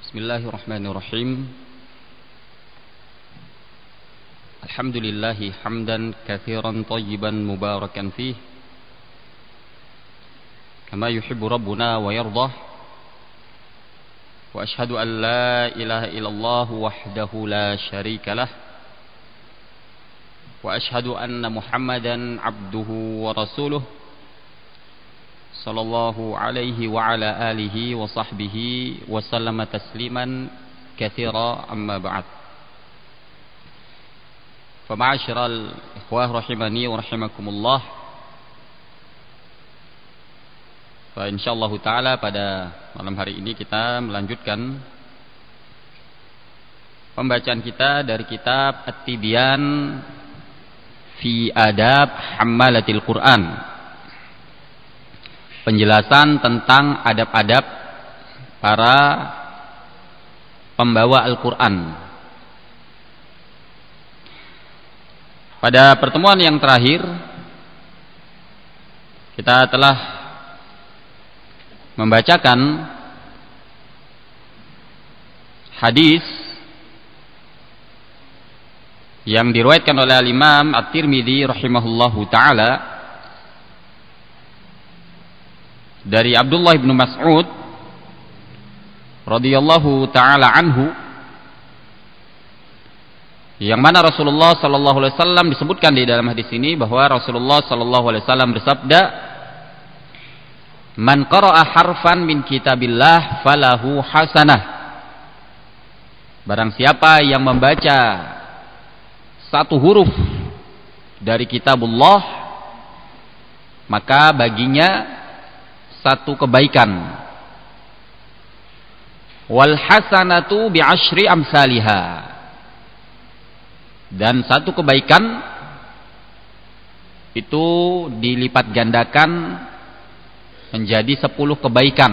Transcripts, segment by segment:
Bismillahirrahmanirrahim. Alhamdulillahi hamdan katsiran thayyiban mubarakan fih kama yuhibbu rabbuna wa yardah. Wa ashhadu an la ilaha illallah wahdahu la syarika lah. Wa ashhadu anna Muhammadan abduhu wa rasuluh sallallahu alaihi wa ala alihi wa sahbihi wa sallama tasliman katsira, amma ba'd. Fa ma'asyiral ikhwah rahimani wa rahimakumullah. Fa insyaallah taala pada malam hari ini kita melanjutkan pembacaan kita dari kitab At-Tibyan fi Adab Hammalatil Quran. Penjelasan tentang adab-adab para pembawa Al-Quran. Pada pertemuan yang terakhir kita telah membacakan hadis yang diriwayatkan oleh Al-Imam At-Tirmidzi rahimahullahu taala dari Abdullah bin Mas'ud radhiyallahu taala anhu, yang mana Rasulullah sallallahu alaihi wasallam disebutkan di dalam hadis ini bahwa Rasulullah sallallahu alaihi wasallam bersabda, "Man qara'a harfan min kitabillah falahu hasanah." Barang siapa yang membaca satu huruf dari kitabullah, maka baginya satu kebaikan. Wal hasanatu bi asyri amsalha. Dan satu kebaikan itu dilipat gandakan menjadi 10 kebaikan.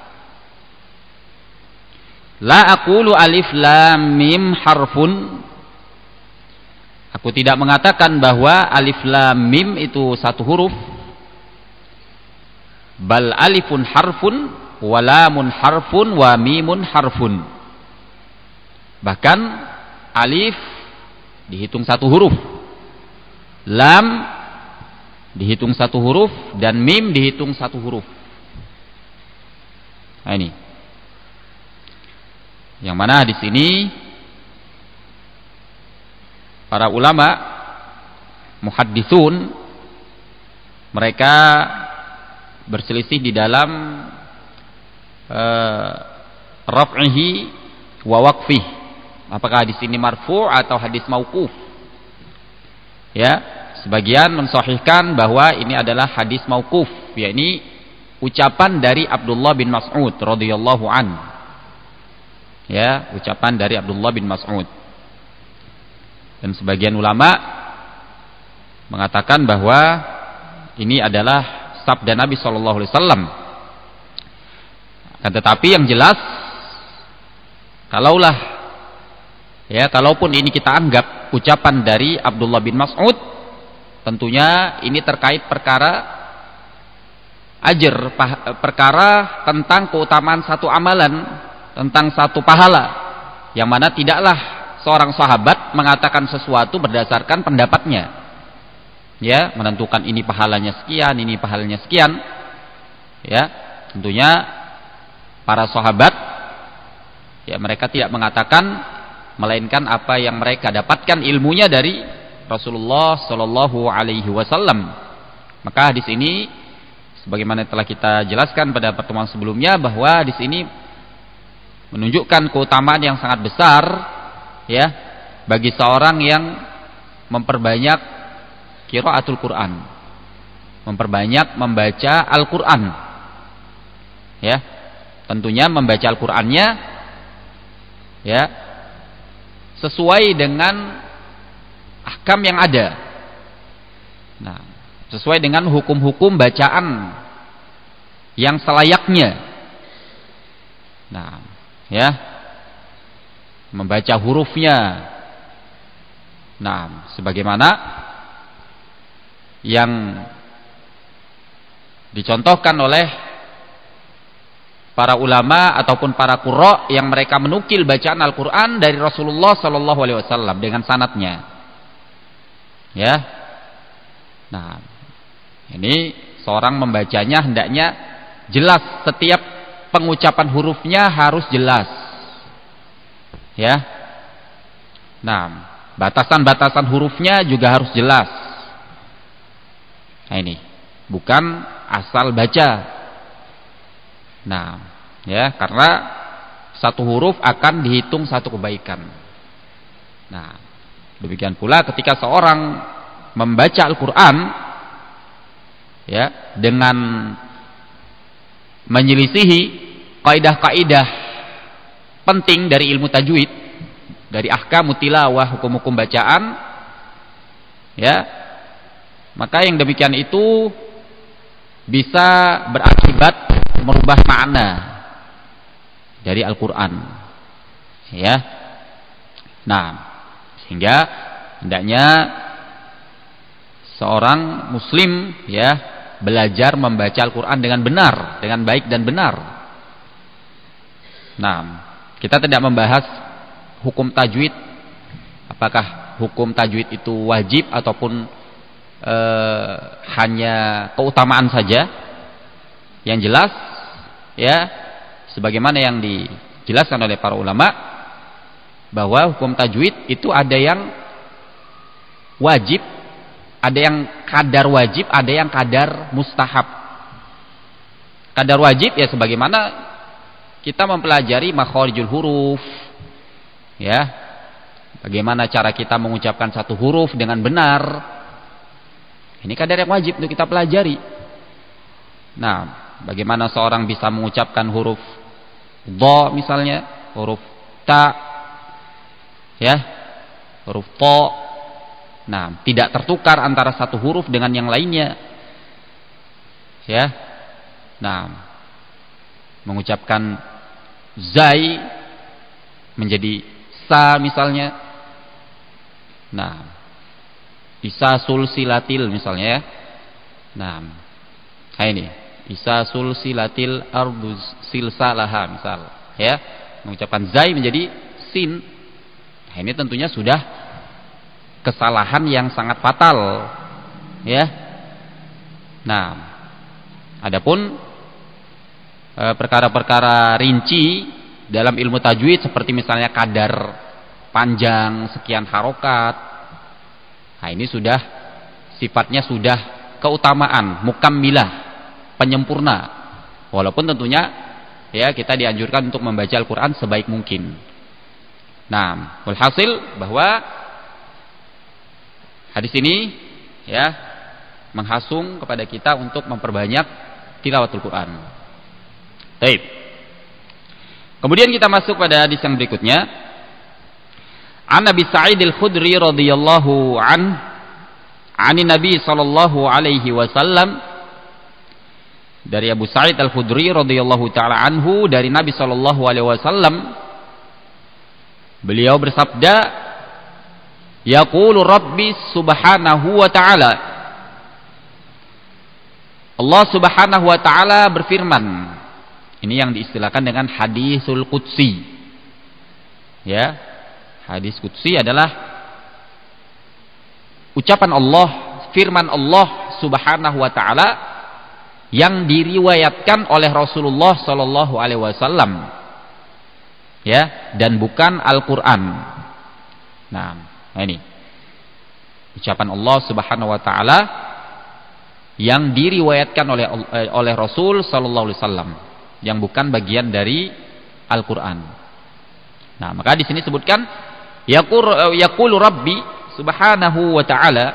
La aqulu alif lam mim harfun. Aku tidak mengatakan bahwa alif lam mim itu satu huruf. Bal alifun harfun wa lamun harfun wa mimun harfun. Bahkan alif dihitung satu huruf, lam dihitung satu huruf, dan mim dihitung satu huruf. Nah ini, yang mana di sini para ulama muhadditsun mereka berselisih di dalam raf'ihi wa waqfih. Apakah hadis ini marfu' atau hadis mauquf? Ya, sebagian mensahihkan bahwa ini adalah hadis mauquf, yakni ucapan dari Abdullah bin Mas'ud radhiyallahu an. Ya, ucapan dari Abdullah bin Mas'ud. Dan sebagian ulama mengatakan bahwa ini adalah sabda Nabi sallallahu alaihi wasallam. Kan tetapi yang jelas, kalaupun ini kita anggap ucapan dari Abdullah bin Mas'ud, tentunya ini terkait perkara perkara tentang keutamaan satu amalan, tentang satu pahala, yang mana tidaklah seorang sahabat mengatakan sesuatu berdasarkan pendapatnya. Ya, menentukan ini pahalanya sekian, ini pahalanya sekian. Ya, tentunya para sahabat, ya, mereka tidak mengatakan melainkan apa yang mereka dapatkan ilmunya dari Rasulullah sallallahu alaihi wasallam. Maka hadis ini sebagaimana telah kita jelaskan pada pertemuan sebelumnya, bahwa hadis ini menunjukkan keutamaan yang sangat besar, ya, bagi seorang yang memperbanyak qiraatul Quran, memperbanyak membaca Al-Quran. Ya, tentunya membaca Al-Qurannya, ya, sesuai dengan ahkam yang ada. Nah, sesuai dengan hukum-hukum bacaan yang selayaknya. Nah, ya, membaca hurufnya. Nah, sebagaimana yang dicontohkan oleh para ulama ataupun para qurra yang mereka menukil bacaan Al-Qur'an dari Rasulullah sallallahu alaihi wasallam dengan sanadnya. Ya. Nah, ini seorang membacanya hendaknya jelas, setiap pengucapan hurufnya harus jelas. Ya. Nah, batasan-batasan hurufnya juga harus jelas. Nah, ini bukan asal baca. Nah, ya, karena satu huruf akan dihitung satu kebaikan. Nah, demikian pula ketika seorang membaca Al-Qur'an ya dengan menyelisihi kaidah-kaidah penting dari ilmu tajwid, dari ahkamut tilawah, hukum-hukum bacaan, ya, maka yang demikian itu bisa berakibat merubah makna dari Al-Qur'an. Ya. Nah, sehingga hendaknya seorang muslim ya belajar membaca Al-Qur'an dengan benar, dengan baik dan benar. Nah, kita tidak membahas hukum tajwid, apakah hukum tajwid itu wajib ataupun hanya keutamaan saja. Yang jelas ya, sebagaimana yang dijelaskan oleh para ulama, bahwa hukum tajwid itu ada yang wajib, ada yang kadar wajib, ada yang kadar mustahab. Kadar wajib ya sebagaimana kita mempelajari makharijul huruf, ya, bagaimana cara kita mengucapkan satu huruf dengan benar. Ini kadar yang wajib untuk kita pelajari. Nah, bagaimana seorang bisa mengucapkan huruf dha misalnya, huruf ta, ya, huruf to. Nah, tidak tertukar antara satu huruf dengan yang lainnya. Ya. Nah, mengucapkan zai menjadi sa misalnya. Nah, isa sulsilatil misalnya ya. Nah, ini isa sulsilatil arduz silsalaha misal, ya, mengucapkan zai menjadi sin. Nah, ini tentunya sudah kesalahan yang sangat fatal, ya. Nah, adapun perkara-perkara rinci dalam ilmu tajwid seperti misalnya kadar panjang sekian harokat, nah ini sudah sifatnya sudah keutamaan, mukammilah, penyempurna. Walaupun tentunya ya kita dianjurkan untuk membaca Al-Qur'an sebaik mungkin. Nah, walhasil bahwa hadis ini ya menghasung kepada kita untuk memperbanyak tilawatul Qur'an. Baik. Kemudian kita masuk pada hadis yang berikutnya. An Abi Sa'id Al-Khudri radhiyallahu an 'ani Nabi sallallahu alaihi wasallam, dari Abu Sa'id Al-Khudri radhiyallahu taala anhu dari Nabi sallallahu alaihi wasallam, beliau bersabda, yaqulu Rabbi subhanahu wa ta'ala, Allah subhanahu wa ta'ala berfirman. Ini yang diistilahkan dengan hadisul qudsi. Ya, hadis qudsi adalah ucapan Allah, firman Allah subhanahu wa ta'ala yang diriwayatkan oleh Rasulullah sallallahu alaihi wasallam. Ya, dan bukan Al-Qur'an. Nah, ini ucapan Allah subhanahu wa ta'ala yang diriwayatkan oleh Rasul sallallahu alaihi wasallam, yang bukan bagian dari Al-Qur'an. Nah, maka di sini sebutkan yaqulu Rabbi subhanahu wa ta'ala,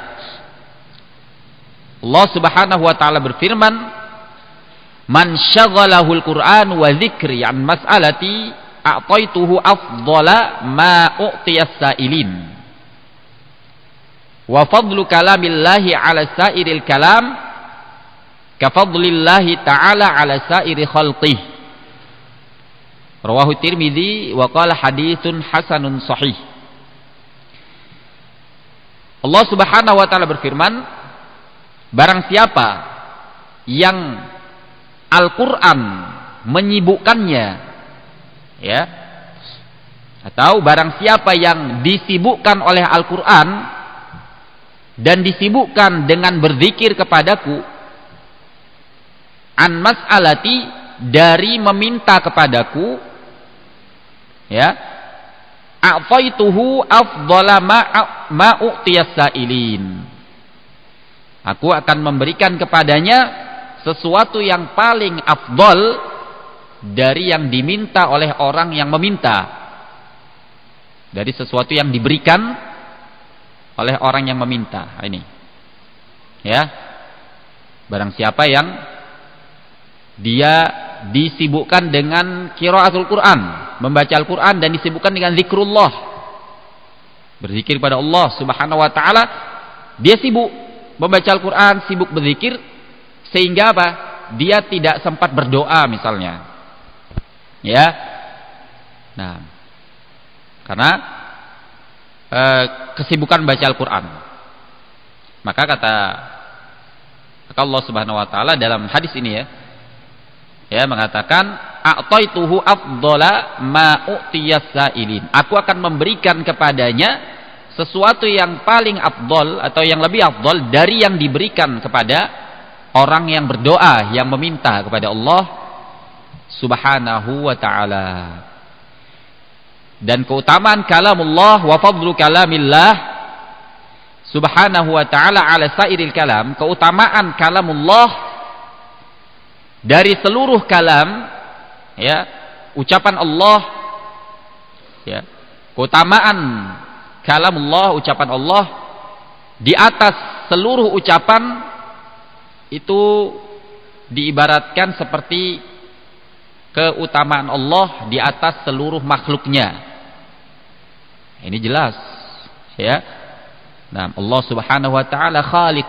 Allah subhanahu wa ta'ala berfirman, man syaghalahul Qur'an wa dzikri an mas'alati a'taituhu afdhala ma u'tiyas sa'ilin wa fadlu kalamillahi ala sa'iril kalam kafadlillahi ta'ala ala sa'iri khalqih. Rawahu Tirmidzi wa qala haditsun hasanun sahih. Allah subhanahu wa ta'ala berfirman, barang siapa yang Al-Qur'an menyibukkannya, ya, atau barang siapa yang disibukkan oleh Al-Quran dan disibukkan dengan berzikir kepadaku, an mas'alati, dari meminta kepadaku, ya, a'taituhu afdhala ma u'tiyas sa'ilin, aku akan memberikan kepadanya sesuatu yang paling afdal dari yang diminta oleh orang yang meminta, dari sesuatu yang diberikan oleh orang yang meminta. Ini, ya, barang siapa yang dia disibukkan dengan qiraatul Quran, membaca Al-Quran, dan disibukkan dengan zikrullah, berzikir pada Allah Subhanahu wa taala, dia sibuk membaca Al-Quran, sibuk berzikir, sehingga apa? Dia tidak sempat berdoa misalnya. Ya. Nah, karena kesibukan baca Al-Quran. Maka kata Allah Subhanahu wa taala dalam hadis ini, ya, mengatakan a'taituhu afdhala ma u'tiyas sa'ilin, aku akan memberikan kepadanya sesuatu yang paling afdal atau yang lebih afdal dari yang diberikan kepada orang yang berdoa, yang meminta kepada Allah Subhanahu wa ta'ala. Dan keutamaan kalamullah wa fadlu kalamillah Subhanahu wa ta'ala ala sairil kalam, keutamaan kalamullah dari seluruh kalam, ya, ucapan Allah, ya, keutamaan kalamullah, ucapan Allah di atas seluruh ucapan itu diibaratkan seperti keutamaan Allah di atas seluruh makhluknya. Ini jelas, ya. Nah, Allah Subhanahu wa taala Khaliq,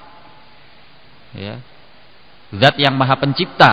ya, zat yang maha pencipta.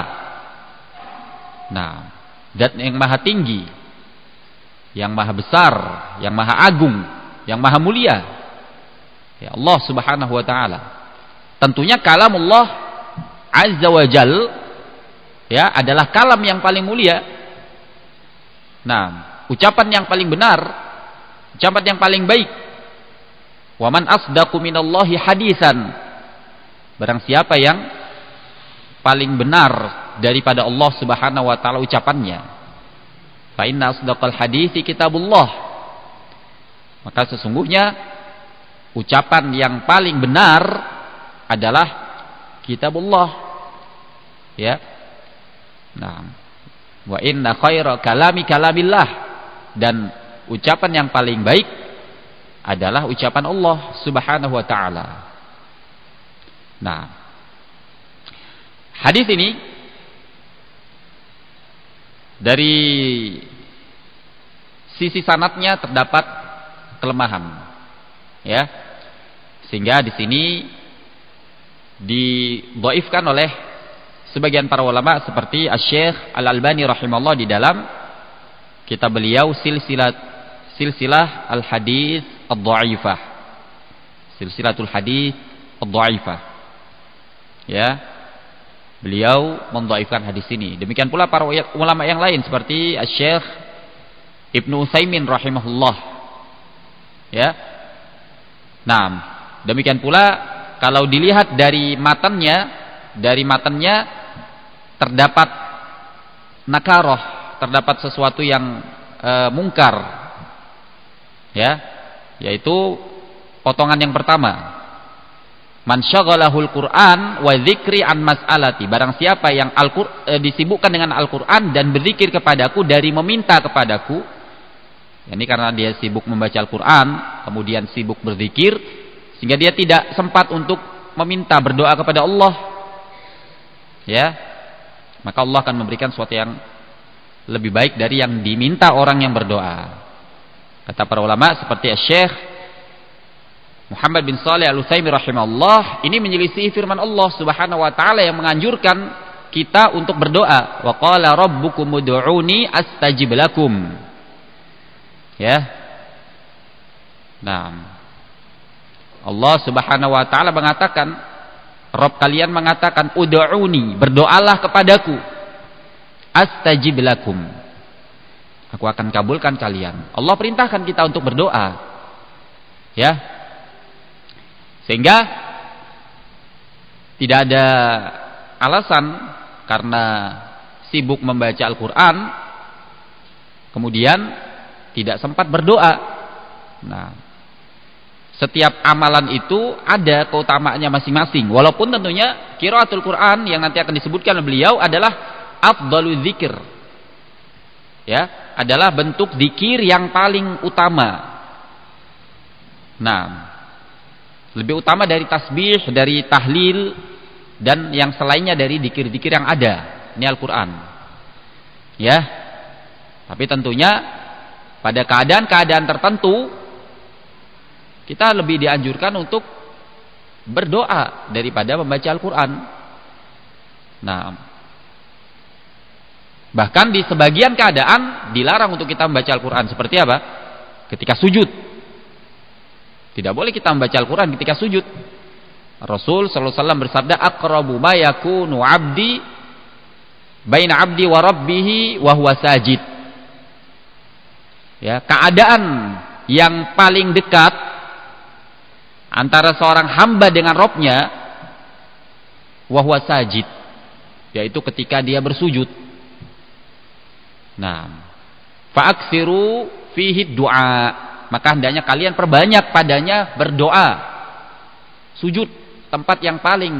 Nah, zat yang maha tinggi, yang maha besar, yang maha agung, yang maha mulia, ya, Allah Subhanahu wa taala. Tentunya kalamullah azza wa jal, ya, adalah kalam yang paling mulia. Nah, ucapan yang paling benar, ucapan yang paling baik. Wa man asdaqu minallahi hadisan, barang siapa yang paling benar daripada Allah Subhanahu wa taala ucapannya. Fa inna asdaqal hadithi kitabullah, maka sesungguhnya ucapan yang paling benar adalah kitabullah, ya. Nah, wa inna khaira kalami kalamillah, dan ucapan yang paling baik adalah ucapan Allah Subhanahu wa taala. Nah, hadis ini dari sisi sanadnya terdapat kelemahan, ya, sehingga di sini didhaifkan oleh sebagian para ulama seperti Asy-Syaikh Al-Albani rahimahullah di dalam kitab beliau Silsilah Al-Hadits Ad-Dha'ifah, Silsilatul Hadits Ad-Dha'ifah, ya, beliau mendhaifkan hadis ini. Demikian pula para ulama yang lain seperti Asy-Syaikh Ibnu Utsaimin rahimahullah, ya. Nah, demikian pula kalau dilihat dari matannya terdapat nakaroh, terdapat sesuatu yang mungkar, ya, yaitu potongan yang pertama, man syaghalahul Qur'an wa dzikri an mas'alati, barang siapa yang disibukkan dengan Al-Qur'an dan berzikir kepadaku, dari meminta kepadaku. Ini karena dia sibuk membaca Al-Qur'an, kemudian sibuk berzikir, sehingga dia tidak sempat untuk meminta, berdoa kepada Allah, ya, maka Allah akan memberikan sesuatu yang lebih baik dari yang diminta orang yang berdoa. Kata para ulama seperti Syekh Muhammad bin Shalih Al-Utsaimin rahimahullah, ini menyelisih firman Allah Subhanahu wa taala yang menganjurkan kita untuk berdoa, wa qala rabbukum ud'uni astajib lakum, ya. Nah, Allah Subhanahu wa taala mengatakan, Rabb kalian mengatakan ud'uni, berdoalah kepadaku, astajib lakum. Aku akan kabulkan kalian. Allah perintahkan kita untuk berdoa. Ya. Sehingga tidak ada alasan karena sibuk membaca Al-Qur'an kemudian tidak sempat berdoa. Nah, setiap amalan itu ada keutamaannya masing-masing. Walaupun tentunya qiraatul Quran yang nanti akan disebutkan oleh beliau adalah afdhalul dzikir. Ya, adalah bentuk zikir yang paling utama. Nah, lebih utama dari tasbih, dari tahlil dan yang selainnya dari zikir-zikir yang ada. Ini Al-Qur'an. Ya. Tapi tentunya pada keadaan-keadaan tertentu kita lebih dianjurkan untuk berdoa daripada membaca Al-Quran. Nah, bahkan di sebagian keadaan dilarang untuk kita membaca Al-Quran. Seperti apa? Ketika sujud. Tidak boleh kita membaca Al-Quran ketika sujud. Rasul sallallahu alaihi wasallam bersabda, aqrabu ma yakunu 'abdi baina 'abdi wa rabbih wa huwa sajid. Ya, keadaan yang paling dekat antara seorang hamba dengan Robnya wahwa sajid, yaitu ketika dia bersujud. Nah, fa'aksiru fihi du'a, maka hendaknya kalian perbanyak padanya berdoa. Sujud, tempat yang paling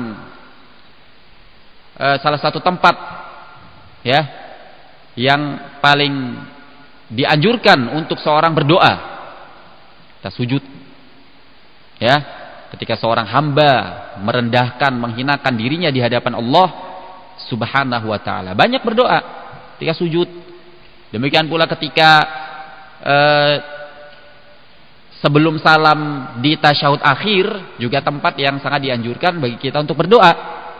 salah satu tempat ya yang paling dianjurkan untuk seorang berdoa. Kita sujud. Ya, ketika seorang hamba merendahkan, menghinakan dirinya di hadapan Allah Subhanahu wa taala, banyak berdoa ketika sujud. Demikian pula ketika sebelum salam di tasyahud akhir juga tempat yang sangat dianjurkan bagi kita untuk berdoa.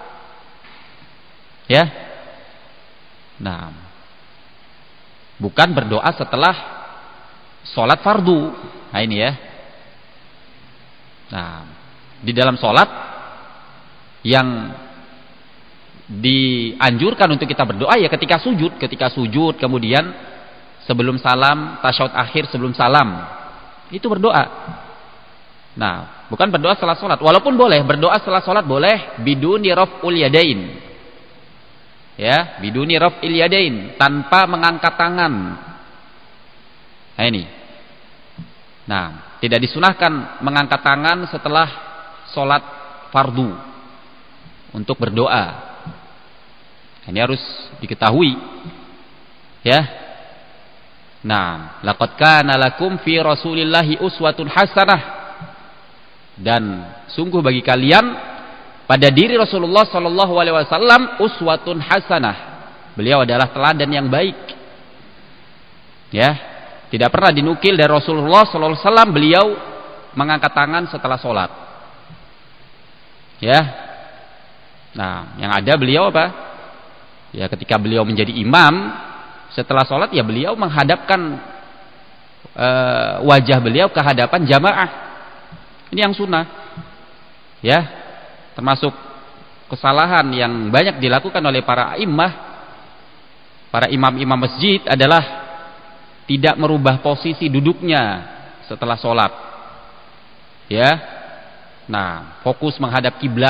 Ya. Nah, bukan berdoa setelah sholat fardu. Nah ini ya. Nah, di dalam sholat yang dianjurkan untuk kita berdoa ya ketika sujud kemudian sebelum salam, tasyahud akhir sebelum salam, itu berdoa. Nah, bukan berdoa setelah sholat. Walaupun boleh berdoa setelah sholat, boleh biduni raf'ul yadain. Ya, biduni raf'il yadain, tanpa mengangkat tangan. Nah ini. Nah, tidak disunahkan mengangkat tangan setelah sholat fardu untuk berdoa. Ini harus diketahui, ya. Nah, laqad kana lakum fi Rasulillahi uswatun hasanah, dan sungguh bagi kalian pada diri Rasulullah sallallahu alaihi wasallam uswatun hasanah. Beliau adalah teladan yang baik. Ya. Tidak pernah dinukil dari Rasulullah sallallahu alaihi wasallam beliau mengangkat tangan setelah sholat. Ya. Nah, yang ada beliau apa? Ya, ketika beliau menjadi imam setelah sholat ya beliau menghadapkan wajah beliau ke hadapan jamaah. Ini yang sunnah. Ya. Termasuk kesalahan yang banyak dilakukan oleh para imam masjid adalah tidak merubah posisi duduknya setelah sholat. Ya. Nah, fokus menghadap kiblat.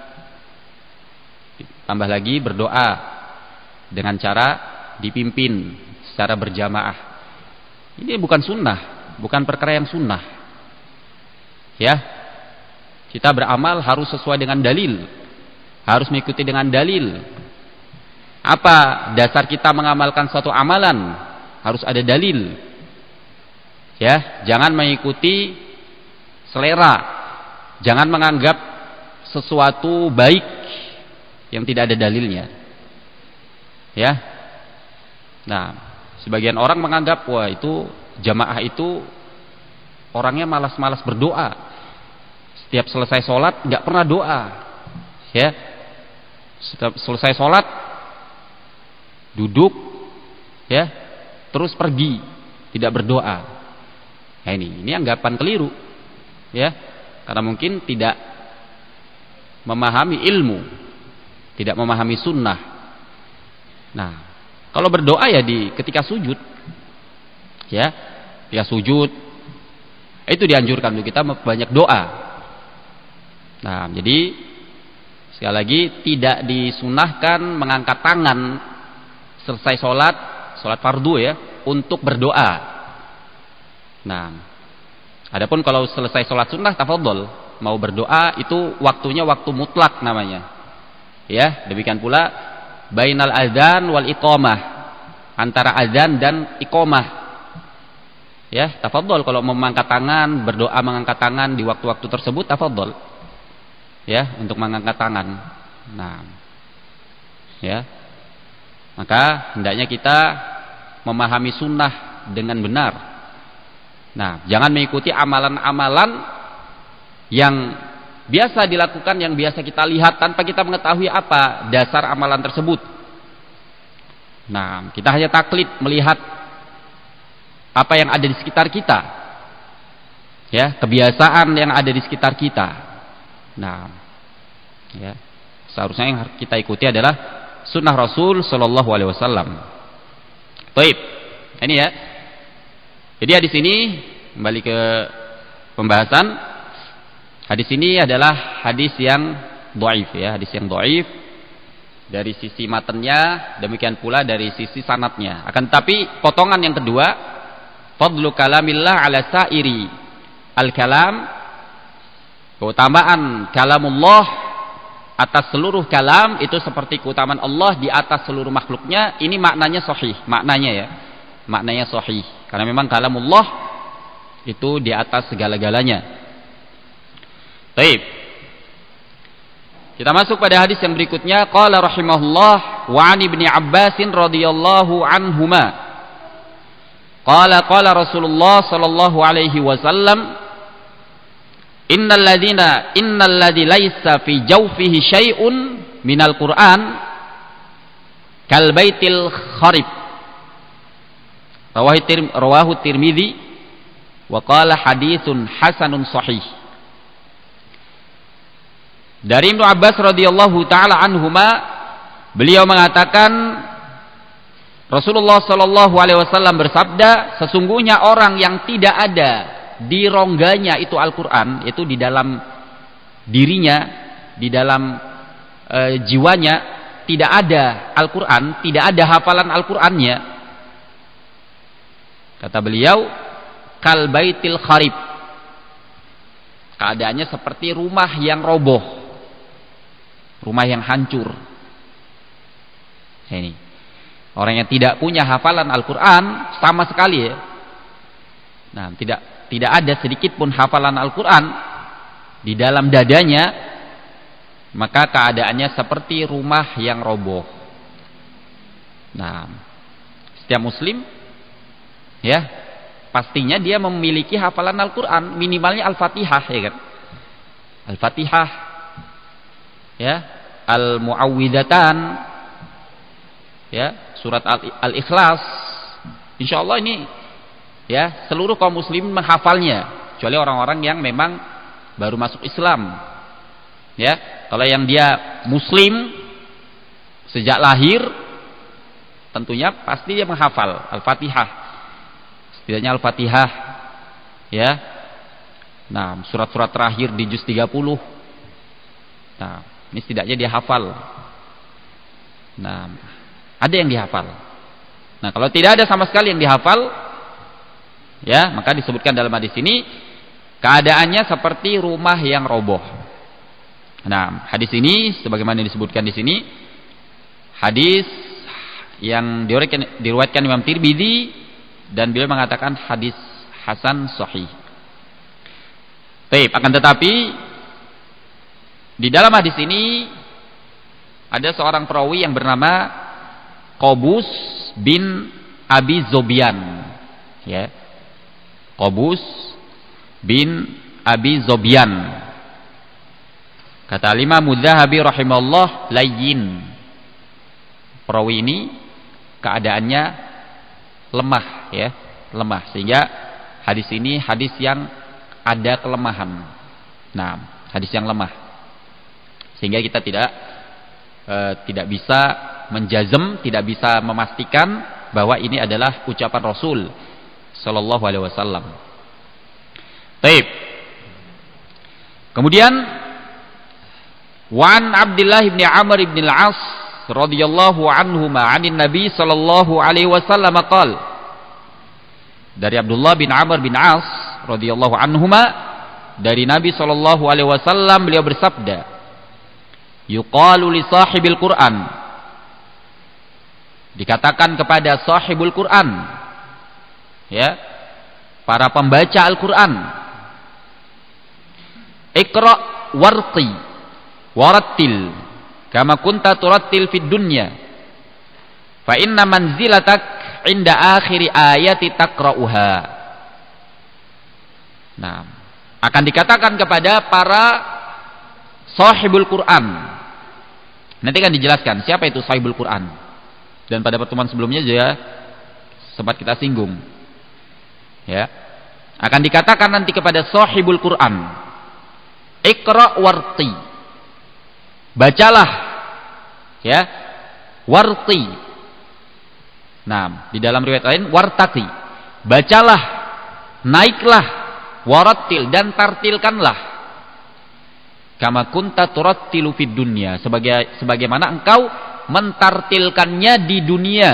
Tambah lagi berdoa dengan cara dipimpin secara berjamaah. Ini bukan sunnah, bukan perkara yang sunnah. Ya. Kita beramal harus sesuai dengan dalil. Harus mengikuti dengan dalil. Apa dasar kita mengamalkan suatu amalan? Harus ada dalil. Ya, jangan mengikuti selera. Jangan menganggap sesuatu baik yang tidak ada dalilnya. Ya. Nah, sebagian orang menganggap wah itu jamaah itu orangnya malas-malas berdoa. Setiap selesai sholat nggak pernah doa. Ya. Setiap selesai sholat duduk, ya. Terus pergi, tidak berdoa. Nah ini anggapan keliru, ya, karena mungkin tidak memahami ilmu, tidak memahami sunnah. Nah, Kalau berdoa ya di ketika sujud. Ya, ketika sujud itu dianjurkan untuk kita banyak doa. Nah, jadi sekali lagi tidak disunahkan mengangkat tangan selesai sholat fardu ya untuk berdoa. Nah, adapun kalau selesai sholat sunnah tafadhol mau berdoa itu waktunya waktu mutlak namanya. Ya, demikian pula bainal adzan wal iqamah, antara azan dan iqamah. Ya, tafadhol kalau mau mengangkat tangan, berdoa mengangkat tangan di waktu-waktu tersebut tafadhol. Ya, untuk mengangkat tangan. Nah, ya. Maka hendaknya kita memahami sunnah dengan benar. Nah, jangan mengikuti amalan-amalan yang biasa dilakukan, yang biasa kita lihat tanpa kita mengetahui apa dasar amalan tersebut. Nah, kita hanya taklid melihat apa yang ada di sekitar kita. Ya, kebiasaan yang ada di sekitar kita. Nah, ya, seharusnya yang kita ikuti adalah sunnah Rasul Shallallahu Alaihi Wasallam. Baik, ini ya. Jadi hadis ini kembali ke pembahasan. Hadis ini adalah hadis yang dhaif ya, hadis yang dhaif dari sisi matanya, demikian pula dari sisi sanadnya. Akan tetapi potongan yang kedua, fadlu kalamillah ala sairi al-kalam, keutamaan kalamullah atas seluruh kalam itu seperti keutamaan Allah di atas seluruh makhluknya. Ini maknanya sahih, maknanya ya, maknanya sahih, karena memang kalamullah itu di atas segala-galanya. Baik, kita masuk pada hadis yang berikutnya. Qala rahimahullah wa an ibni Abbasin radhiyallahu anhuma qala qala Rasulullah sallallahu alaihi wasallam innal ladzi laisa fi jawfihi syai'un minal Qur'an kal baitil kharib. Rawahu Tirmidzi wa qala haditsun hasanun sahih. Dari Ibnu Abbas radhiyallahu taala anhuma, beliau mengatakan Rasulullah sallallahu alaihi wasallam bersabda, sesungguhnya orang yang tidak ada di rongganya itu Al-Qur'an, itu di dalam dirinya, di dalam jiwanya tidak ada Al-Qur'an, tidak ada hafalan Al-Qur'annya. Kata beliau, kal baitil kharib. Keadaannya seperti rumah yang roboh, rumah yang hancur. Ini orang yang tidak punya hafalan Al-Quran sama sekali ya. Nah, tidak ada sedikit pun hafalan Al-Quran di dalam dadanya, maka keadaannya seperti rumah yang roboh. Nah, setiap muslim ya pastinya dia memiliki hafalan Al-Quran, minimalnya Al-Fatihah ya kan. Al-Fatihah ya, Al-Mu'awwidatan ya, surat Al-Ikhlas. Insyaallah ini ya seluruh kaum muslimin menghafalnya, kecuali orang-orang yang memang baru masuk Islam. Ya, kalau yang dia muslim sejak lahir tentunya pasti dia menghafal Al-Fatihah. Setidaknya Al-Fatihah ya. Nah, surat-surat terakhir di juz 30. Nah, ini setidaknya dia hafal. Nah, ada yang dihafal. Nah, kalau tidak ada sama sekali yang dihafal, ya, maka disebutkan dalam hadis ini keadaannya seperti rumah yang roboh. Nah, hadis ini sebagaimana disebutkan di sini, hadis yang diriwayatkan Imam Tirmidzi dan beliau mengatakan hadis hasan sahih. Baik, akan tetapi di dalam hadis ini ada seorang perawi yang bernama Qabus bin Abi Zobian, ya. Qabus bin Abi Zobian. Kata Imam Mudzahabi rahimahullah, layyin. Perawi ini keadaannya lemah ya, lemah, sehingga hadis ini hadis yang ada kelemahan. Nah, hadis yang lemah, sehingga kita tidak bisa menjazm, tidak bisa memastikan bahwa ini adalah ucapan Rasul sallallahu alaihi wasallam. Baik. Kemudian Wan Abdullah bin Amr bin Al-As radhiyallahu anhuma 'anin Nabi sallallahu alaihi wasallam qala, dari Abdullah bin Amr bin As radhiyallahu anhuma, dari Nabi sallallahu alaihi wasallam, beliau bersabda, yuqalu li sahibil Qur'an, dikatakan kepada sahibul Qur'an, ya, para pembaca Al-Qur'an, iqra warqi warattil kama kunta turattil fid dunya fa inna manzilatak inda akhiri ayati taqra'uha. Nah, akan dikatakan kepada para sahibul Quran. Nanti akan dijelaskan siapa itu sahibul Quran. Dan pada pertemuan sebelumnya juga sempat kita singgung. Ya. Akan dikatakan nanti kepada sahibul Quran, iqra warti. Bacalah, ya. Warti. Nah, di dalam riwayat lain wartaqi. Bacalah, naiklah, warattil, dan tartilkanlah. Kama kunta turattilu fid dunya, sebagaimana engkau mentartilkannya di dunia.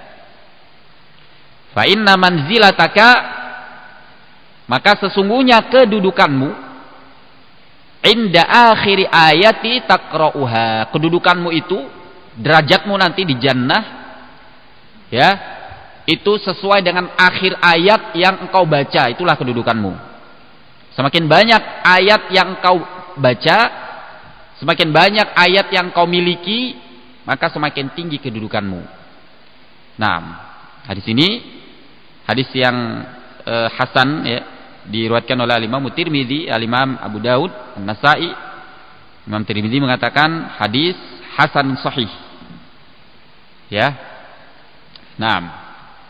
Fa inna manzilataka, maka sesungguhnya kedudukanmu, inda akhiri ayati taqra'uha, kedudukanmu itu, derajatmu nanti di jannah, ya, itu sesuai dengan akhir ayat yang engkau baca, itulah kedudukanmu. Semakin banyak ayat yang engkau baca, semakin banyak ayat yang engkau miliki, maka semakin tinggi kedudukanmu. Nah, hadis ini hadis yang hasan, ya, diriwayatkan oleh Imam Tirmidzi, Imam Abu Daud, An-Nasa'i. Imam Tirmidzi mengatakan hadis hasan sahih. Ya. Nah.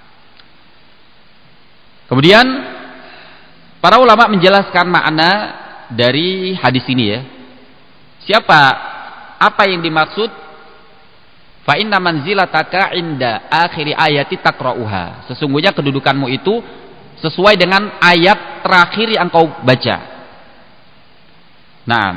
Kemudian para ulama menjelaskan makna dari hadis ini, ya. Apa yang dimaksud fa inna manzilataka inda akhiri ayati taqra'uha, sesungguhnya kedudukanmu itu sesuai dengan ayat terakhir yang kau baca. Naam.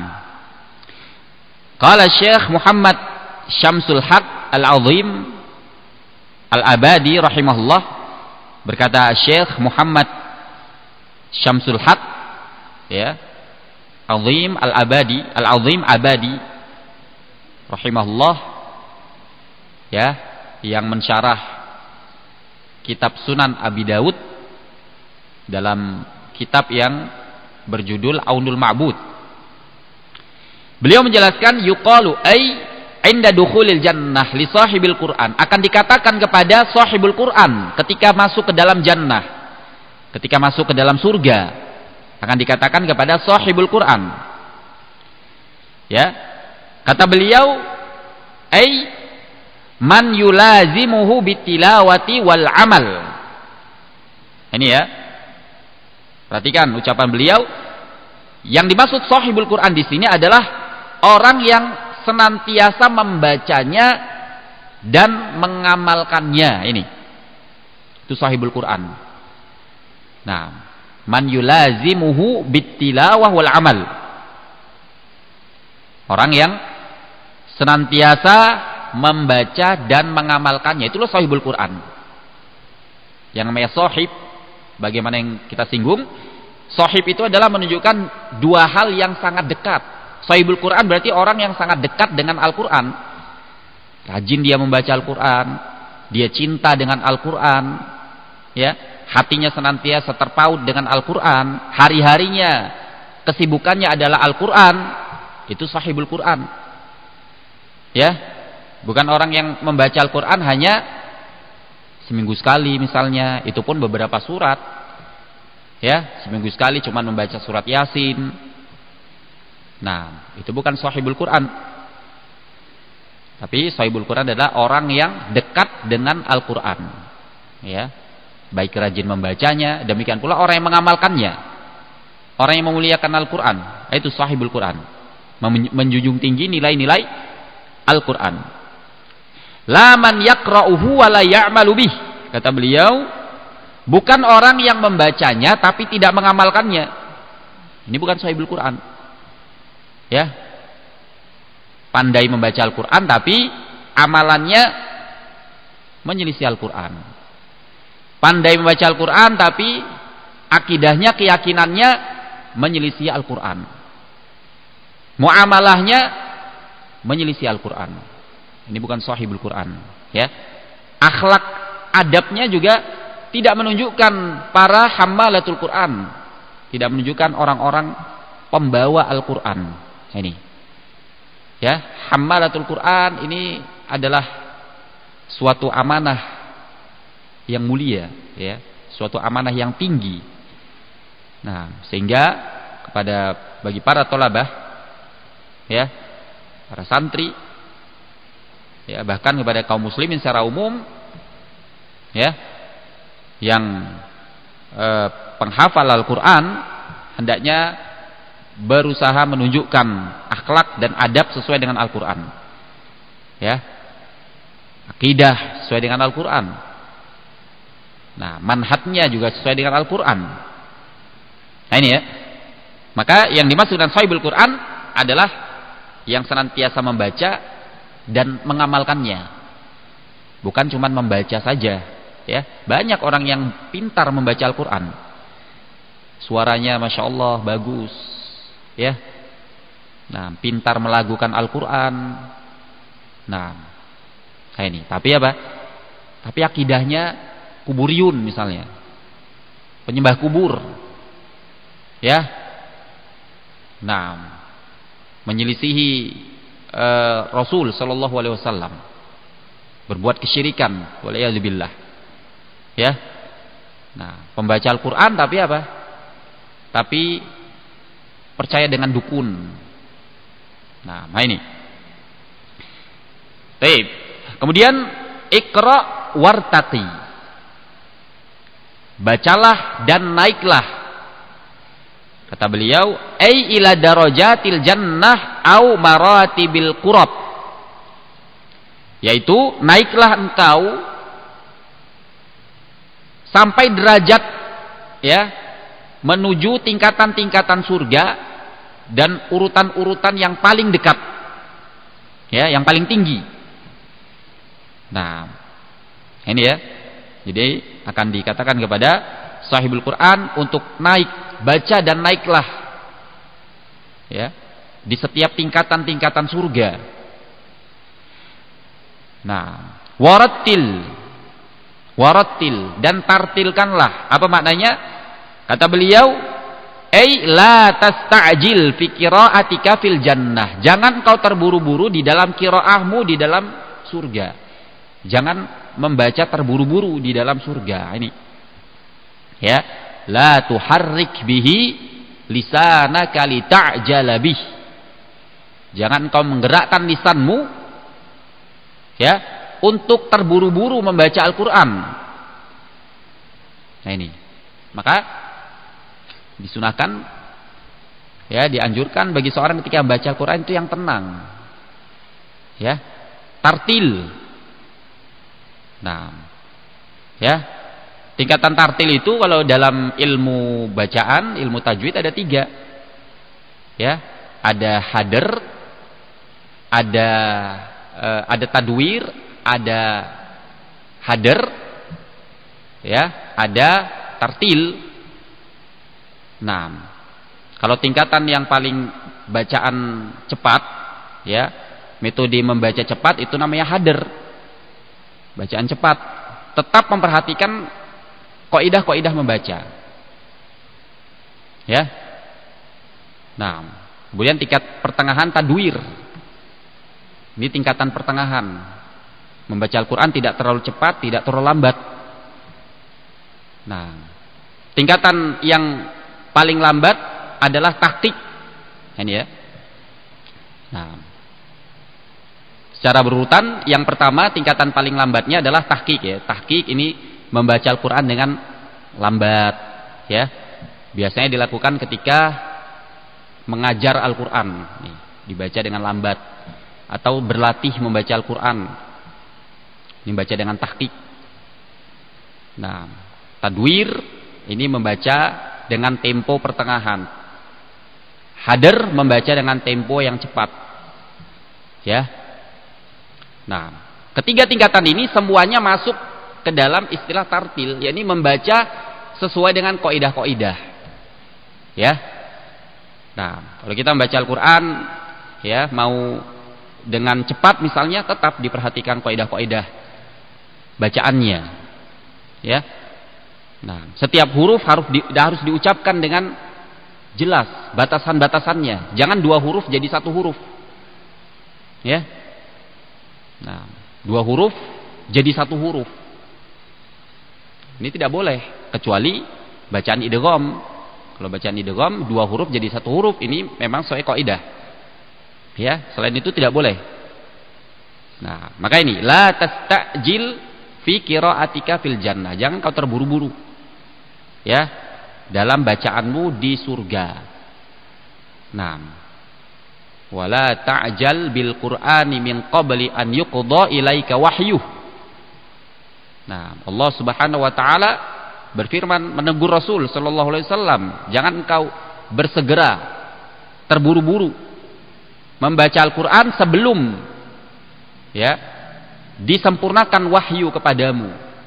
Qala Syekh Muhammad Syamsul Haq Al-Azim Al-Abadi rahimahullah, berkata Syekh Muhammad Syamsul Haq, ya, Azim Al-Abadi, Al-Azim Abadi rahimahullah, ya, yang mensyarah kitab Sunan Abi Daud dalam kitab yang berjudul Aunul Ma'bud. Beliau menjelaskan yuqalu ay inda dukhulil jannah li sahibil Quran, akan dikatakan kepada sahibul Quran ketika masuk ke dalam jannah, ketika masuk ke dalam surga, akan dikatakan kepada sahibul Quran. Ya. Kata beliau, ai man yulazimuhu bitilawati wal amal. Ini, ya. Perhatikan ucapan beliau, yang dimaksud sahibul Quran di sini adalah orang yang senantiasa membacanya dan mengamalkannya. Ini. Itu sahibul Quran. Nah, man yulazimuhu bittilawah wal amal. Orang yang senantiasa membaca dan mengamalkannya, itulah sahibul Quran. Yang namanya sahib, bagaimana yang kita singgung, sahib itu adalah menunjukkan dua hal yang sangat dekat. Sahibul Quran berarti orang yang sangat dekat dengan Al-Quran. Rajin dia membaca Al-Quran, dia cinta dengan Al-Quran, ya, hatinya senantiasa terpaut dengan Al-Quran, hari-harinya kesibukannya adalah Al-Quran, itu sahibul Quran. Ya, bukan orang yang membaca Al-Quran hanya seminggu sekali misalnya, itu pun beberapa surat. Ya, seminggu sekali cuma membaca surat Yasin. Nah, itu bukan sahibul Quran. Tapi sahibul Quran adalah orang yang dekat dengan Al-Quran. Ya, baik rajin membacanya, demikian pula orang yang mengamalkannya. Orang yang memuliakan Al-Quran, itu sahibul Quran. Menjunjung tinggi nilai-nilai Al-Quran. La man yaqra'uhu wa la ya'malu bih. Kata beliau, bukan orang yang membacanya tapi tidak mengamalkannya. Ini bukan sahibul Quran. Ya. Pandai membaca Al-Quran tapi amalannya menyelisih Al-Quran. Pandai membaca Al-Quran tapi akidahnya, keyakinannya menyelisih Al-Quran. Muamalahnya menyelisih Al-Quran. Ini bukan sahibul Quran. Ya. Akhlak adabnya juga tidak menunjukkan para hammalatul Quran, tidak menunjukkan orang-orang pembawa Al-Quran. Ini, ya, hammalatul Quran ini adalah suatu amanah yang mulia, ya, suatu amanah yang tinggi. Nah, sehingga bagi para thalabah, ya, para santri, ya, bahkan kepada kaum muslimin secara umum, ya, yang penghafal Al-Quran hendaknya berusaha menunjukkan akhlak dan adab sesuai dengan Al-Quran, ya, akidah sesuai dengan Al-Quran. Nah, manhajnya juga sesuai dengan Al-Quran. Nah, ini ya. Maka yang dimaksud dengan sahibul Quran adalah yang senantiasa membaca dan mengamalkannya, bukan cuma membaca saja. Ya, banyak orang yang pintar membaca Al-Quran, suaranya masya Allah bagus, ya. Nah, pintar melagukan Al-Quran. Nah, ini. Tapi apa? Tapi akidahnya kuburiyun misalnya, penyembah kubur, ya. Nah, menyelisihi Rasul Shallallahu Alaihi Wasallam, berbuat kesyirikan, waliyadzubillah, ya. Nah, pembaca Al-Quran tapi apa? Tapi percaya dengan dukun. Nah, ini. Baik. Kemudian Iqra wartaqi. Bacalah dan naiklah. Kata beliau, ai ila darajatil jannah au maratibil qurab. Yaitu naiklah engkau sampai derajat, ya, menuju tingkatan-tingkatan surga dan urutan-urutan yang paling dekat, ya, yang paling tinggi. Nah, ini ya. Jadi akan dikatakan kepada sahibul Quran untuk naik, baca dan naiklah, ya, di setiap tingkatan-tingkatan surga. Nah, warattil dan tartilkanlah. Apa maknanya? Kata beliau, ai la tasta'jil fi qira'atika fil jannah. Jangan kau terburu-buru di dalam qiraahmu di dalam surga. Jangan membaca terburu-buru di dalam surga. Ini, ya, la tuharrik bihi lisanaka lita'jala bih. Jangan kau menggerakkan lisanmu, ya, untuk terburu-buru membaca Al-Quran. Nah, ini. Maka disunahkan, ya, dianjurkan bagi seorang ketika membaca Al-Quran itu yang tenang, ya, tartil. Nah, ya, tingkatan tartil itu kalau dalam ilmu bacaan, ilmu tajwid ada 3, ya, ada hadr, ada tadwir, ada hadr, ya, ada tartil. Nah, kalau tingkatan yang paling bacaan cepat, ya, metode membaca cepat itu namanya hadr, bacaan cepat. Tetap memperhatikan kaidah-kaidah membaca, ya. Nah, kemudian tingkat pertengahan tadwir. Ini tingkatan pertengahan. Membaca Al-Quran tidak terlalu cepat, tidak terlalu lambat. Nah, tingkatan yang paling lambat adalah tahqiq. Ini, ya. Nah, secara berurutan, yang pertama tingkatan paling lambatnya adalah tahqiq, ya. Tahqiq ini membaca Al-Quran dengan lambat, ya. Biasanya dilakukan ketika mengajar Al-Quran, dibaca dengan lambat, atau berlatih membaca Al-Quran. Ini baca dengan tahqiq. Nah, tadwir ini membaca dengan tempo pertengahan. Hadr membaca dengan tempo yang cepat. Ya. Nah, ketiga tingkatan ini semuanya masuk ke dalam istilah tartil, yakni membaca sesuai dengan kaidah-kaidah. Ya. Nah, kalau kita membaca Al-Qur'an ya, mau dengan cepat misalnya, tetap diperhatikan kaidah-kaidah bacaannya. Ya. Nah, setiap huruf harus diucapkan dengan jelas batasan-batasannya. Jangan 2 huruf jadi 1 huruf. Ya. Nah, 2 huruf jadi 1 huruf. Ini tidak boleh, kecuali bacaan idgham. Kalau bacaan idgham 2 huruf jadi 1 huruf, ini memang sesuai kaidah. Ya, selain itu tidak boleh. Nah, maka ini la tastajil fi qiraatika fil jannah. Jangan kau terburu-buru. Ya, dalam bacaanmu di surga. Nah, wala ta'jal bil qur'ani min qabli an yuqda ilaika wahyuh. Nah, Allah Subhanahu wa taala berfirman menegur Rasul sallallahu alaihi wasallam, jangan engkau bersegera terburu-buru membaca Al-Qur'an sebelum ya disempurnakan wahyu kepadamu.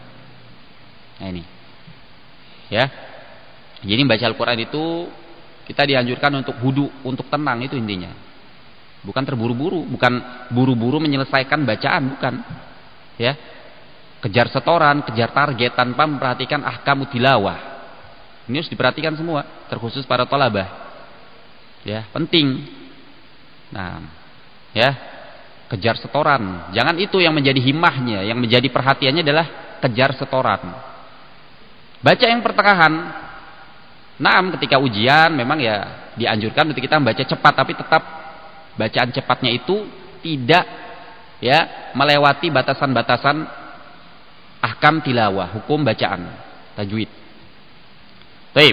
Nah, ini. Ya. Jadi membaca Al-Qur'an itu kita dianjurkan untuk hudu, untuk tenang, itu intinya. Bukan terburu-buru, bukan buru-buru menyelesaikan bacaan, bukan. Ya. Kejar setoran, kejar target tanpa memperhatikan ahkamu tilawah. Ini harus diperhatikan semua, terkhusus para thalabah. Ya, penting. Nah, ya, kejar setoran. Jangan itu yang menjadi himmahnya, yang menjadi perhatiannya adalah kejar setoran. Baca yang pertengahan. Naam, ketika ujian memang ya dianjurkan untuk kita membaca cepat, tapi tetap bacaan cepatnya itu tidak ya melewati batasan-batasan ahkam tilawah, hukum bacaan, tajwid. Baik.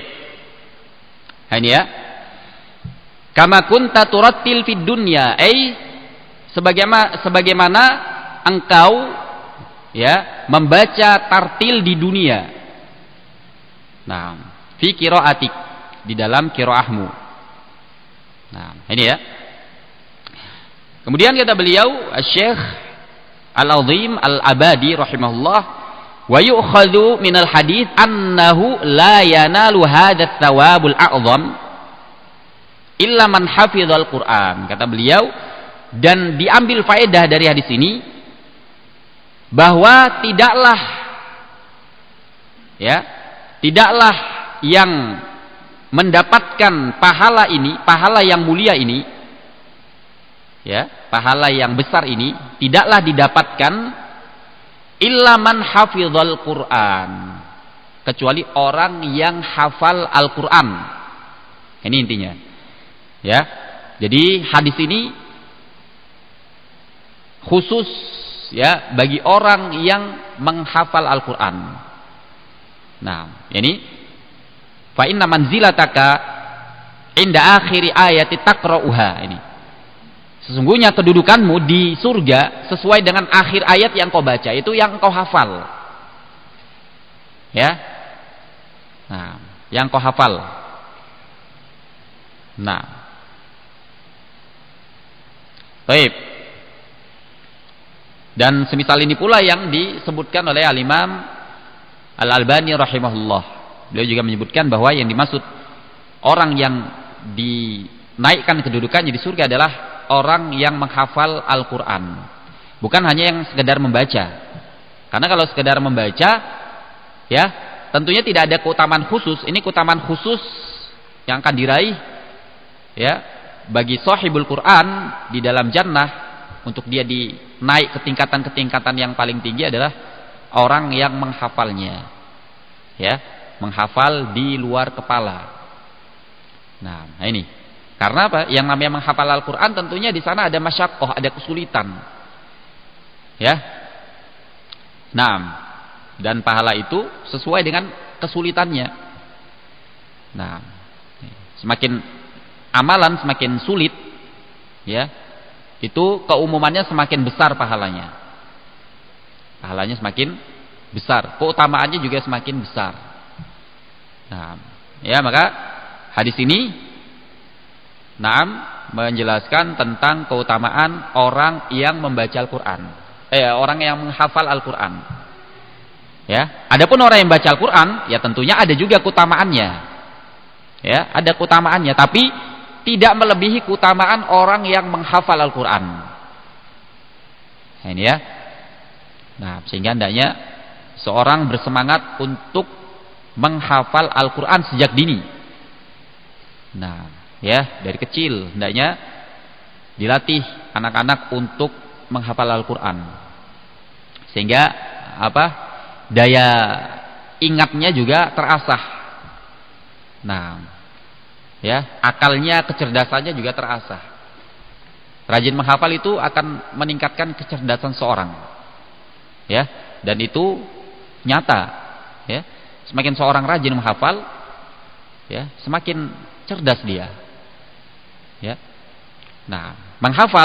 Ini ya. Kama kunta turattil fid dunya, sebagaimana engkau ya membaca tartil di dunia. Nah, fi qiraatik, di dalam qiraahmu. Nah, ini ya. Kemudian kata beliau, Syekh Al-Azim Al-Abadi rahimahullah, wa yu'khadhu minal hadits annahu la yanalu hadzal thawabul a'zam illa man hafizal Qur'an. Kata beliau, dan diambil faedah dari hadis ini bahwa tidaklah yang mendapatkan pahala ini, pahala yang mulia ini, ya, pahala yang besar ini tidaklah didapatkan illa man hafizal Qur'an, kecuali orang yang hafal Al-Qur'an. Ini intinya. Ya. Jadi hadis ini khusus ya bagi orang yang menghafal Al-Qur'an. Nah, ini fa inna manzilataka inda akhiri ayati taqra'uha. Ini sesungguhnya kedudukanmu di surga sesuai dengan akhir ayat yang kau baca, itu yang kau hafal. Ya. Nah, yang kau hafal. Nah. Baik. Dan semisal ini pula yang disebutkan oleh Al-Imam Al-Albani rahimahullah. Beliau juga menyebutkan bahwa yang dimaksud orang yang dinaikkan kedudukannya di surga adalah orang yang menghafal Al-Quran, bukan hanya yang sekedar membaca. Karena kalau sekedar membaca, ya tentunya tidak ada keutamaan khusus. Ini keutamaan khusus yang akan diraih, ya, bagi sahibul Quran di dalam jannah. Untuk dia dinaik ke tingkatan yang paling tinggi adalah orang yang menghafalnya, ya, menghafal di luar kepala. Nah, ini. Karena apa? Yang namanya menghafal Al-Quran tentunya di sana ada masyaqqah, ada kesulitan. Ya. Nah, dan pahala itu sesuai dengan kesulitannya. Nah, semakin amalan semakin sulit, ya, itu keumumannya semakin besar pahalanya. pahalanya semakin besar, keutamaannya juga semakin besar. Nah, ya maka hadis ini menjelaskan tentang keutamaan orang yang membaca Al-Qur'an. Orang yang menghafal Al-Qur'an. Ya, adapun orang yang baca Al-Qur'an, ya tentunya ada juga keutamaannya. Ya, ada keutamaannya, tapi tidak melebihi keutamaan orang yang menghafal Al-Qur'an. Nah, ini ya. Nah, sehingga hendaknya seorang bersemangat untuk menghafal Al-Qur'an sejak dini. Nah, ya, dari kecil hendaknya dilatih anak-anak untuk menghafal Al-Qur'an. Sehingga daya ingatnya juga terasah. Nah, ya, akalnya, kecerdasannya juga terasah. Rajin menghafal itu akan meningkatkan kecerdasan seorang. Ya, dan itu nyata, ya. Semakin seorang rajin menghafal, ya, semakin cerdas dia. Ya. Nah, menghafal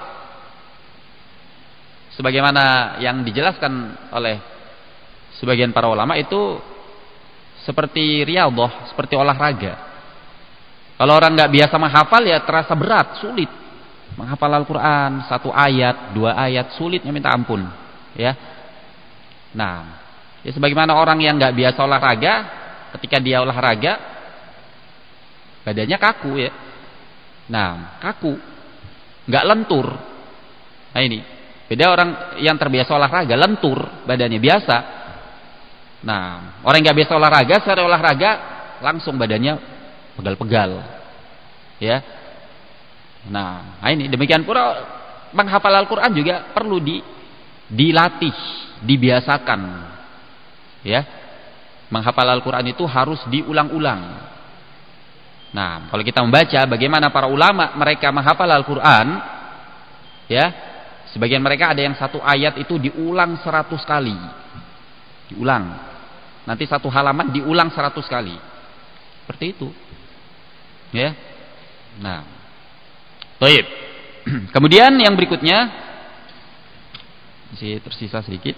sebagaimana yang dijelaskan oleh sebagian para ulama itu seperti riyadhah, seperti olahraga. Kalau orang nggak biasa menghafal ya terasa berat, sulit. Menghafal Al-Qur'an 1 ayat, 2 ayat, sulitnya minta ampun, ya. Nah, ya sebagaimana orang yang nggak biasa olahraga, ketika dia olahraga badannya kaku, ya. Nah, kaku, nggak lentur. Nah ini beda orang yang terbiasa olahraga, lentur badannya biasa. Nah, orang yang nggak biasa olahraga, secara olahraga langsung badannya pegal-pegal, ya. Nah, ini demikian pula menghafal Al-Qur'an juga perlu dilatih, dibiasakan, ya. Menghafal Al-Qur'an itu harus diulang-ulang. Nah, kalau kita membaca bagaimana para ulama mereka menghafal Al-Qur'an, ya, sebagian mereka ada yang 1 ayat itu diulang 100 kali. Diulang. Nanti 1 halaman diulang 100 kali. Seperti itu. Ya. Nah. Baik. Kemudian yang berikutnya masih tersisa sedikit.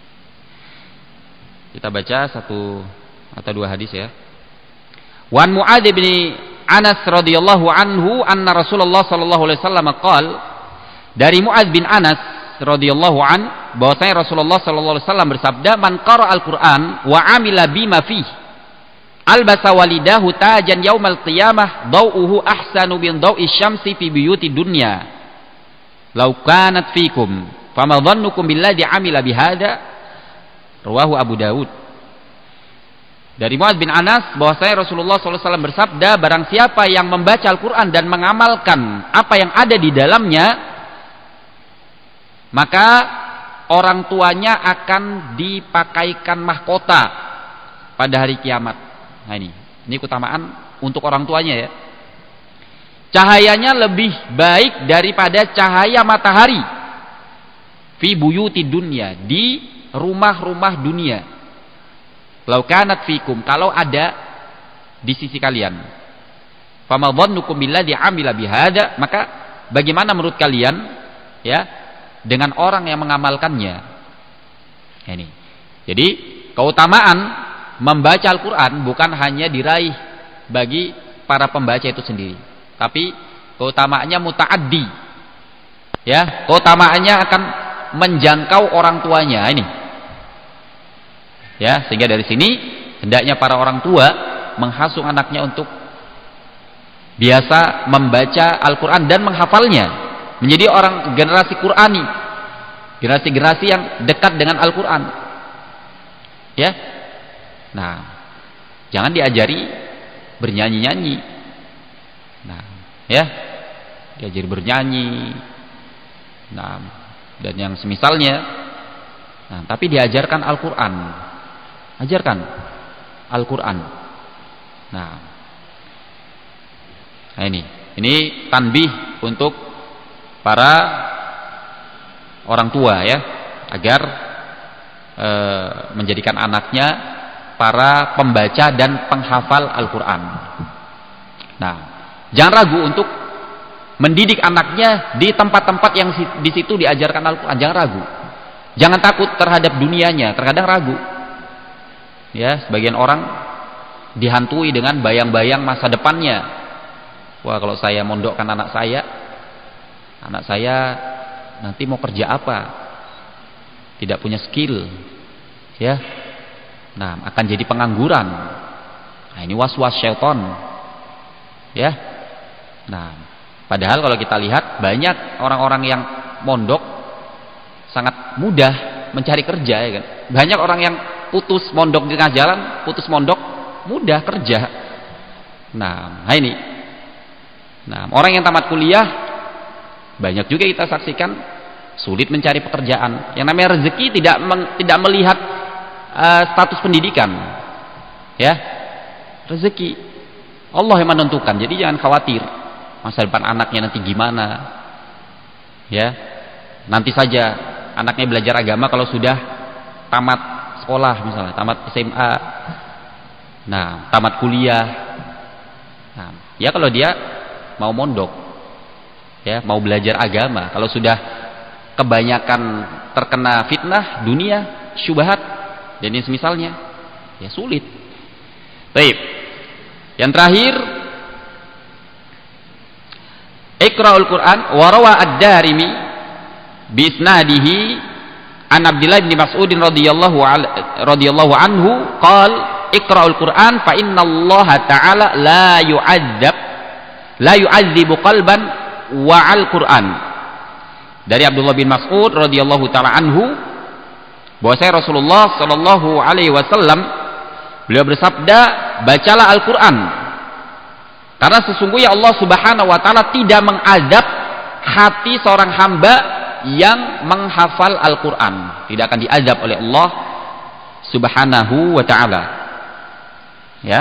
Kita baca 1 atau 2 hadis, ya. Wan Mu'adz bin Anas radhiyallahu anhu anna Rasulullah sallallahu alaihi wasallam qala, dari Mu'adz bin Anas radhiyallahu an bahwasanya Rasulullah sallallahu alaihi wasallam bersabda, man qara al-Qur'an wa amila bima fihi albasa walidahu tajan yaumal qiyamah dau'uhu ahsanu min dau'is syamsi fi buyuti dunya law kanat fikum fama dhannukum billadzi amila bihadza rawahu Abu Dawud. Dari Mu'adz bin Anas bahwasanya Rasulullah sallallahu alaihi wasallam bersabda, barang siapa yang membaca Al-Qur'an dan mengamalkan apa yang ada di dalamnya, maka orang tuanya akan dipakaikan mahkota pada hari kiamat. Nah ini keutamaan untuk orang tuanya, ya. Cahayanya lebih baik daripada cahaya matahari fi buyuti dunya, di rumah-rumah dunia. Lau kanat fikum, kalau ada di sisi kalian. Fama dhannukum billadzi amila bihadza, maka bagaimana menurut kalian, ya, dengan orang yang mengamalkannya. Ini. Jadi keutamaan membaca Al-Qur'an bukan hanya diraih bagi para pembaca itu sendiri, tapi keutamaannya muta'addi. Ya, keutamaannya akan menjangkau orang tuanya, ini. Ya, sehingga dari sini hendaknya para orang tua menghasung anaknya untuk biasa membaca Al-Qur'an dan menghafalnya, menjadi orang generasi Qur'ani, generasi-generasi yang dekat dengan Al-Qur'an. Ya. Nah, jangan diajari bernyanyi-nyanyi. Nah, ya. Diajari bernyanyi. Nah, dan yang semisalnya. Nah, tapi diajarkan Al-Qur'an. Ajarkan Al-Qur'an. Nah, ini tanbih untuk para orang tua, ya, agar menjadikan anaknya para pembaca dan penghafal Al-Qur'an. Nah, jangan ragu untuk mendidik anaknya di tempat-tempat yang di situ diajarkan Al-Qur'an, jangan ragu. Jangan takut terhadap dunianya, terkadang ragu. Ya, sebagian orang dihantui dengan bayang-bayang masa depannya. Wah, kalau saya mondokkan anak saya nanti mau kerja apa? Tidak punya skill. Ya. Nah, akan jadi pengangguran. Nah, ini was-was syaitan. Ya. Nah, padahal kalau kita lihat banyak orang-orang yang mondok sangat mudah mencari kerja, ya kan? Banyak orang yang putus mondok di tengah jalan, putus mondok mudah kerja. Nah, ini. Nah, orang yang tamat kuliah banyak juga kita saksikan sulit mencari pekerjaan. Yang namanya rezeki tidak melihat status pendidikan. Ya. Rezeki Allah yang menentukan. Jadi jangan khawatir masa depan anaknya nanti gimana. Ya. Nanti saja anaknya belajar agama kalau sudah tamat sekolah misalnya, tamat SMA. Nah, tamat kuliah. Nah, ya kalau dia mau mondok, ya, mau belajar agama, kalau sudah kebanyakan terkena fitnah dunia, syubhat dan ini semisalnya, ya sulit. Baik. Yang terakhir, Iqra'ul Qur'an wa rawa ad-Darimi bi isnadihi an Abdullah bin Mas'ud radhiyallahu anhu qala Iqra'ul Qur'an fa inna Allah ta'ala la yu'adzibu qalban wa'al Qur'an. Dari Abdullah bin Mas'ud radhiyallahu taala anhu bahwasanya Rasulullah sallallahu alaihi wasallam beliau bersabda, bacalah Al-Qur'an karena sesungguhnya Allah Subhanahu wa taala tidak mengazab hati seorang hamba yang menghafal Al-Qur'an, tidak akan diazab oleh Allah Subhanahu wa taala. Ya.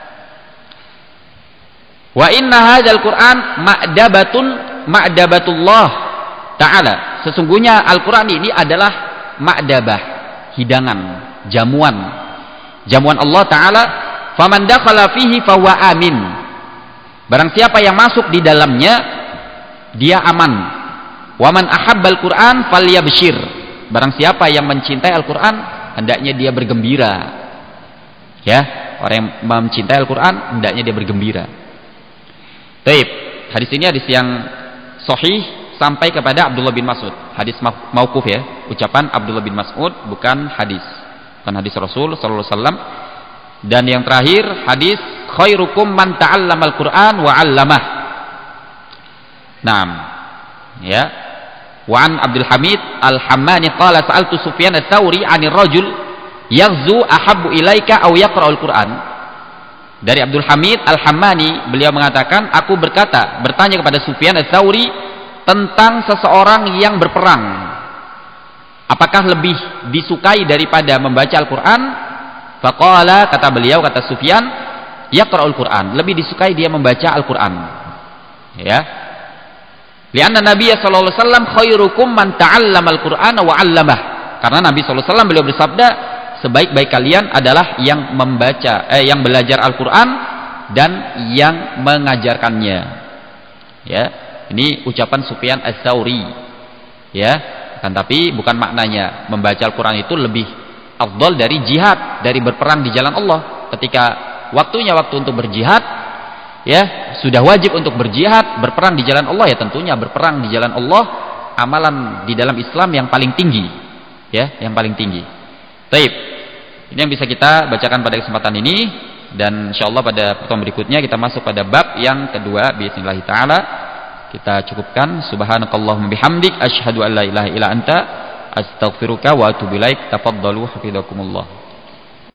Wa inna hadzal Qur'an ma'dabatullah ta'ala. Sesungguhnya Al-Qur'an ini adalah ma'dabah, hidangan, jamuan Allah Ta'ala. Faman dakhala fihi fahuwa amin. Barang siapa yang masuk di dalamnya dia aman. Wa man ahabbal Qur'an falyabshir. Barang siapa yang mencintai Al-Qur'an hendaknya dia bergembira. Ya, orang yang mencintai Al-Qur'an hendaknya dia bergembira. Baik, hadis ini hadis yang sahih sampai kepada Abdullah bin Mas'ud. Hadis mauquf ya, ucapan Abdullah bin Mas'ud, bukan hadis Rasul sallallahu alaihi wasallam. Dan yang terakhir hadis khairukum man ta'allamal Qur'an wa 'allamah. Naam. Ya. Wa an Abdul Hamid Al-Hammani qala sa'altu Sufyan ats-Tsauri 'anil rajul yaghzu ahabbu ilaika aw yaqra'ul Qur'an. Dari Abdul Hamid Al-Hammani, beliau mengatakan, aku bertanya kepada Sufyan ats-Tsauri tentang seseorang yang berperang. Apakah lebih disukai daripada membaca Al-Qur'an? Faqala, kata beliau, kata Sufyan, yaqra'ul Qur'an, lebih disukai dia membaca Al-Qur'an. Ya. Lianna Nabi sallallahu alaihi wasallam khairukum man ta'allamal Qur'ana wa 'allamah. Karena Nabi sallallahu alaihi wasallam beliau bersabda, sebaik-baik kalian adalah yang yang belajar Al-Qur'an dan yang mengajarkannya. Ya, ini ucapan Sufyan ats-Tsauri. Ya, kan tapi bukan maknanya membaca Al-Qur'an itu lebih afdal dari jihad, dari berperang di jalan Allah. Ketika waktunya waktu untuk berjihad, ya, sudah wajib untuk berjihad, berperang di jalan Allah, ya tentunya berperang di jalan Allah amalan di dalam Islam yang paling tinggi. Ya, yang paling tinggi. Baik. Ini yang bisa kita bacakan pada kesempatan ini, dan insyaallah pada pertemuan berikutnya kita masuk pada bab yang kedua bismillah taala. Kita cukupkan. Subhanakallahumma bihamdik asyhadu an la ilaha illa anta astaghfiruka wa atubu ilaik. Tafaddalu hafizakumullah.